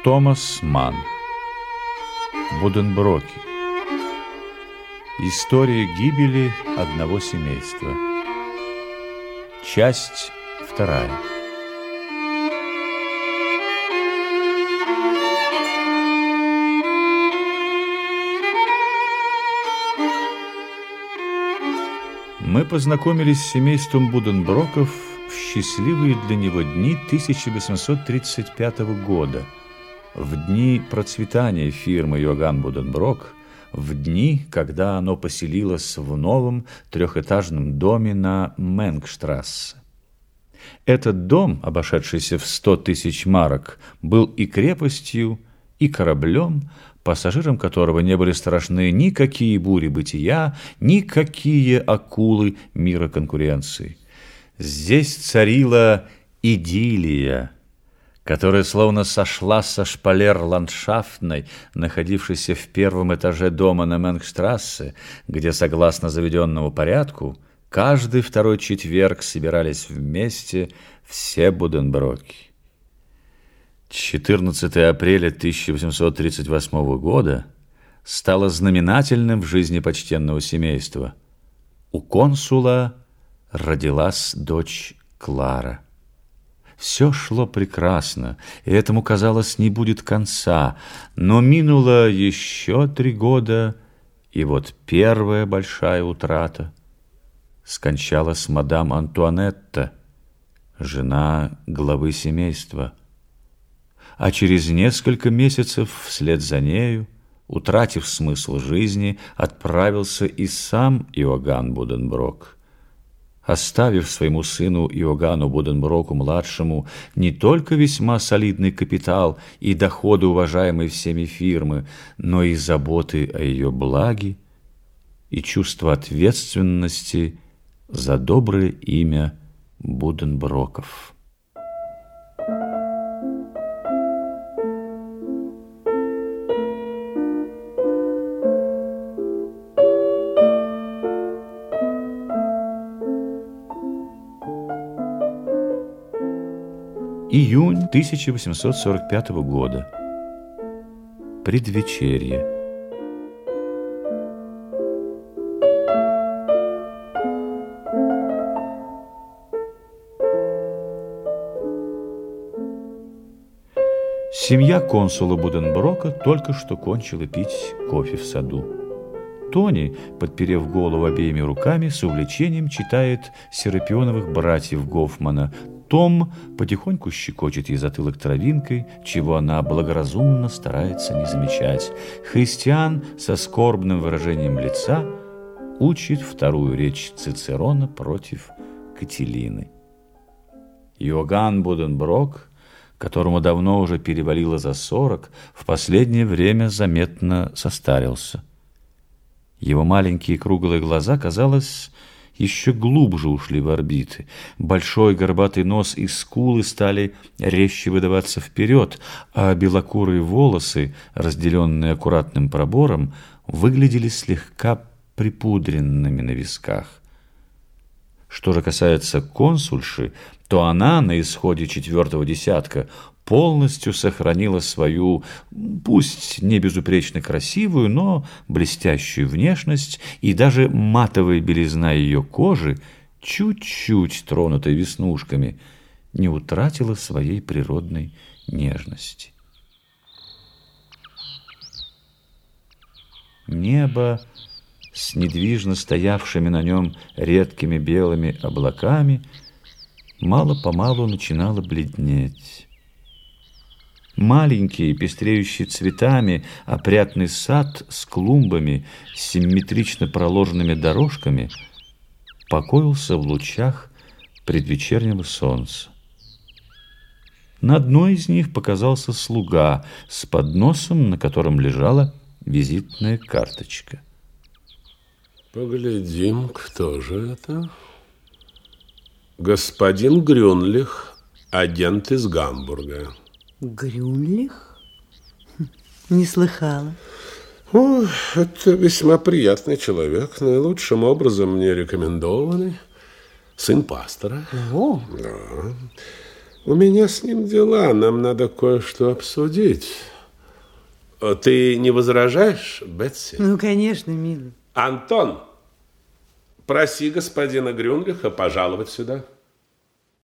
Томас Манн. Буденброки. История гибели одного семейства. Часть вторая. Мы познакомились с семейством Буденброков в счастливые для него дни 1835 года, в дни процветания фирмы Иоганн Буденброк, в дни, когда оно поселилось в новом трехэтажном доме на Менгштрассе. Этот дом, обошедшийся в 100 тысяч марок, был и крепостью, и кораблем, пассажирам которого не были страшны никакие бури бытия, никакие акулы мира конкуренции. Здесь царила идиллия, которая словно сошла со шпалер ландшафтной, находившейся в первом этаже дома на Менгштрассе, где, согласно заведенному порядку, каждый второй четверг собирались вместе все Буденброки. 14 апреля 1838 года стало знаменательным в жизни почтенного семейства. У консула родилась дочь Клара. Все шло прекрасно, и этому, казалось, не будет конца, но минуло еще 3 года, и вот первая большая утрата. Скончалась мадам Антуанетта, жена главы семейства. А через несколько месяцев вслед за нею, утратив смысл жизни, отправился и сам Иоганн Буденброк, оставив своему сыну Иоганну Буденброку-младшему не только весьма солидный капитал и доходы уважаемой всеми фирмы, но и заботы о ее благе и чувство ответственности за доброе имя Буденброков. Июнь 1845 года. Предвечерье. Семья консула Буденброка только что кончила пить кофе в саду. Тони, подперев голову обеими руками, с увлечением читает «Серапионовых братьев» Гофмана. Том потихоньку щекочет ей затылок травинкой, чего она благоразумно старается не замечать. Христиан со скорбным выражением лица учит вторую речь Цицерона против Кателины. Иоганн Буденброк, которому давно уже перевалило за 40, в последнее время заметно состарился. Его маленькие круглые глаза, казалось, еще глубже ушли в орбиты. Большой горбатый нос и скулы стали резче выдаваться вперед, а белокурые волосы, разделенные аккуратным пробором, выглядели слегка припудренными на висках. Что же касается консульши, то она на исходе 4-го десятка полностью сохранила свою, пусть не безупречно красивую, но блестящую внешность, и даже матовая белизна ее кожи, чуть-чуть тронутой веснушками, не утратила своей природной нежности. Небо с недвижно стоявшими на нем редкими белыми облаками мало-помалу начинало бледнеть. Маленький, пестреющий цветами, опрятный сад с клумбами, с симметрично проложенными дорожками покоился в лучах предвечернего солнца. На одной из них показался слуга с подносом, на котором лежала визитная карточка. Поглядим, кто же это? Господин Грюнлих, агент из Гамбурга. Грюнлих? Не слыхала. О, это весьма приятный человек, наилучшим образом мне рекомендованный. Сын пастора. О! Да. У меня с ним дела, нам надо кое-что обсудить. Ты не возражаешь, Бетси? Ну, конечно, милый. Антон, проси господина Грюнлиха пожаловать сюда.